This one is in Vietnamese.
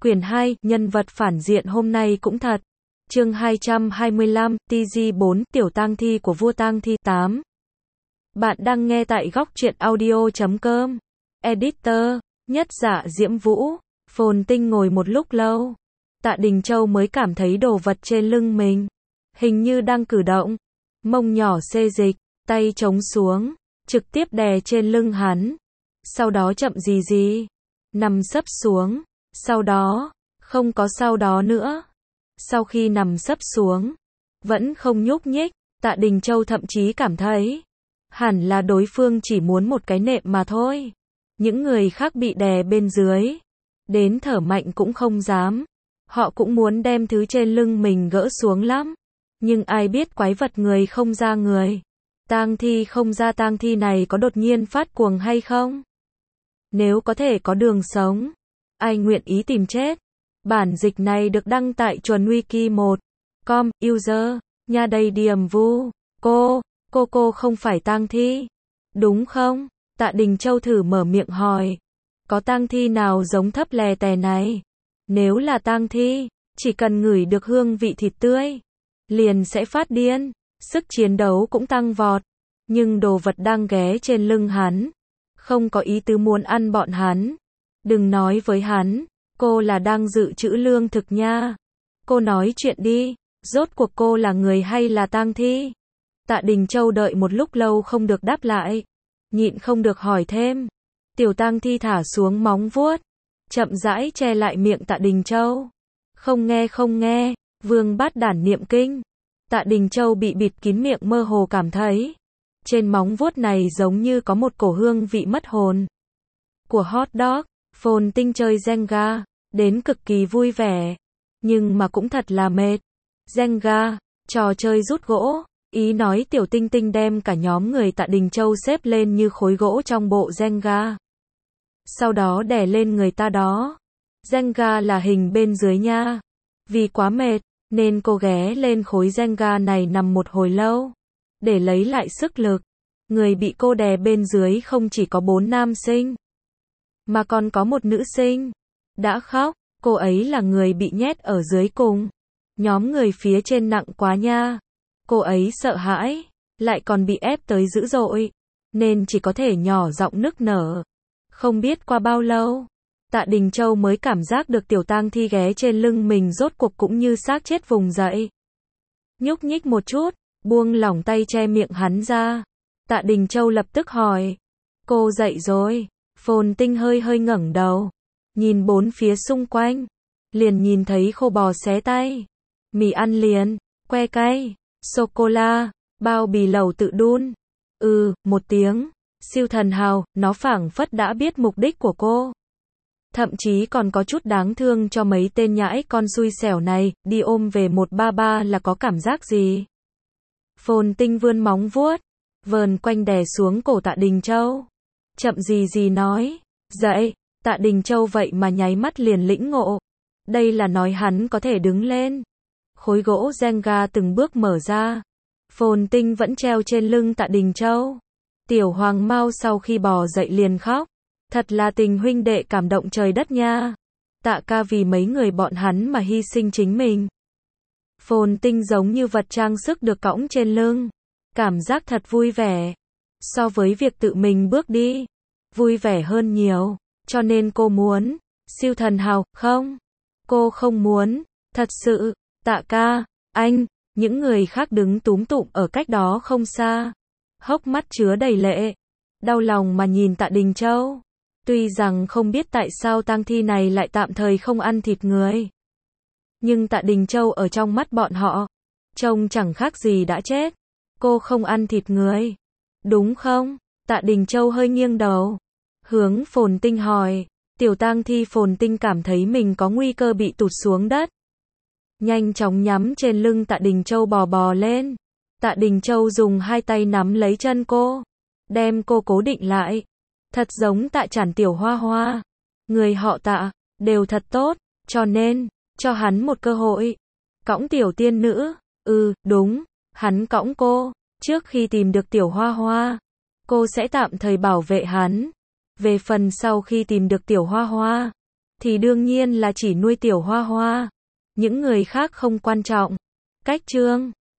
Quyển 2, nhân vật phản diện hôm nay cũng thật. Chương 225, TG4, Tiểu tang thi của vua tang thi 8. Bạn đang nghe tại góc truyện audio.com. Editor, Nhất Dạ Diễm Vũ. Phồn Tinh ngồi một lúc lâu. Tạ Đình Châu mới cảm thấy đồ vật trên lưng mình hình như đang cử động. Mông nhỏ xê dịch, tay chống xuống, trực tiếp đè trên lưng hắn. Sau đó chậm gì nằm sấp xuống. Sau đó, không có sau đó nữa. Sau khi nằm sấp xuống, vẫn không nhúc nhích, Tạ Đình Châu thậm chí cảm thấy hẳn là đối phương chỉ muốn một cái nệm mà thôi. Những người khác bị đè bên dưới, đến thở mạnh cũng không dám. Họ cũng muốn đem thứ trên lưng mình gỡ xuống lắm. Nhưng ai biết quái vật người không ra người. Tang thi không ra tang thi này có đột nhiên phát cuồng hay không? Nếu có thể có đường sống, ai nguyện ý tìm chết? Bản dịch này được đăng tại Chuẩn Wiki 1.com, user, nha đầy điểm vu. Cô không phải tang thi, đúng không? Tạ Đình Châu thử mở miệng hỏi. Có tang thi nào giống thấp lè tè này? Nếu là tang thi, chỉ cần ngửi được hương vị thịt tươi, liền sẽ phát điên, sức chiến đấu cũng tăng vọt. Nhưng đồ vật đang ghé trên lưng hắn, không có ý tứ muốn ăn bọn hắn. Đừng nói với hắn, cô là đang dự trữ lương thực nha. Cô nói chuyện đi, rốt cuộc cô là người hay là tang thi? Tạ Đình Châu đợi một lúc lâu không được đáp lại, nhịn không được hỏi thêm. Tiểu tang thi thả xuống móng vuốt, chậm rãi che lại miệng Tạ Đình Châu. Không nghe, Vương Bát Đản niệm kinh. Tạ Đình Châu bị bịt kín miệng mơ hồ cảm thấy trên móng vuốt này giống như có một cổ hương vị mất hồn của hot dog. Phồn Tinh chơi Jenga đến cực kỳ vui vẻ, nhưng mà cũng thật là mệt. Jenga, trò chơi rút gỗ, ý nói Tiểu Tinh Tinh đem cả nhóm người Tạ Đình Châu xếp lên như khối gỗ trong bộ Jenga. Sau đó đè lên người ta đó. Jenga là hình bên dưới nha. Vì quá mệt, nên cô ghé lên khối Jenga này nằm một hồi lâu, để lấy lại sức lực. Người bị cô đè bên dưới không chỉ có 4 nam sinh, mà còn có một nữ sinh. Đã khóc, cô ấy là người bị nhét ở dưới cùng. Nhóm người phía trên nặng quá nha. Cô ấy sợ hãi, lại còn bị ép tới dữ dội, nên chỉ có thể nhỏ giọng nức nở. Không biết qua bao lâu, Tạ Đình Châu mới cảm giác được tiểu tang thi ghé trên lưng mình rốt cuộc cũng như xác chết vùng dậy. Nhúc nhích một chút, buông lỏng tay che miệng hắn ra. Tạ Đình Châu lập tức hỏi. Cô dậy rồi. Phồn Tinh hơi ngẩng đầu, nhìn bốn phía xung quanh, liền nhìn thấy khô bò xé tay, mì ăn liền, que cay, sô-cô-la, bao bì lẩu tự đun. Một tiếng, siêu thần hào, nó phảng phất đã biết mục đích của cô. Thậm chí còn có chút đáng thương cho mấy tên nhãi con xui xẻo này, đi ôm về 133 là có cảm giác gì? Phồn Tinh vươn móng vuốt, vờn quanh đè xuống cổ Tạ Đình Châu. Chậm gì nói, dậy. Tạ Đình Châu vậy mà nháy mắt liền lĩnh ngộ. Đây là nói hắn có thể đứng lên. Khối gỗ Jenga từng bước mở ra. Phồn Tinh vẫn treo trên lưng Tạ Đình Châu. Tiểu Hoàng Mao sau khi bò dậy liền khóc. Thật là tình huynh đệ cảm động trời đất nha. Tạ ca vì mấy người bọn hắn mà hy sinh chính mình. Phồn Tinh giống như vật trang sức được cõng trên lưng. Cảm giác thật vui vẻ. So với việc tự mình bước đi, vui vẻ hơn nhiều. Cho nên cô muốn siêu thần hào, không? Cô không muốn, thật sự. Tạ ca, anh. Những người khác đứng túm tụm ở cách đó không xa, hốc mắt chứa đầy lệ, đau lòng mà nhìn Tạ Đình Châu. Tuy rằng không biết tại sao tang thi này lại tạm thời không ăn thịt người, nhưng Tạ Đình Châu ở trong mắt bọn họ trông chẳng khác gì đã chết. Cô không ăn thịt người, đúng không? Tạ Đình Châu hơi nghiêng đầu, hướng Phồn Tinh hỏi. Tiểu tang thi Phồn Tinh cảm thấy mình có nguy cơ bị tụt xuống đất, nhanh chóng nhắm trên lưng Tạ Đình Châu bò lên. Tạ Đình Châu dùng hai tay nắm lấy chân cô, đem cô cố định lại. Thật giống Tạ Chản tiểu Hoa Hoa. Người họ Tạ đều thật tốt, cho nên cho hắn một cơ hội. Cõng tiểu tiên nữ. Đúng, hắn cõng cô. Trước khi tìm được tiểu Hoa Hoa, cô sẽ tạm thời bảo vệ hắn. Về phần sau khi tìm được tiểu Hoa Hoa, thì đương nhiên là chỉ nuôi tiểu Hoa Hoa. Những người khác không quan trọng. Cách chương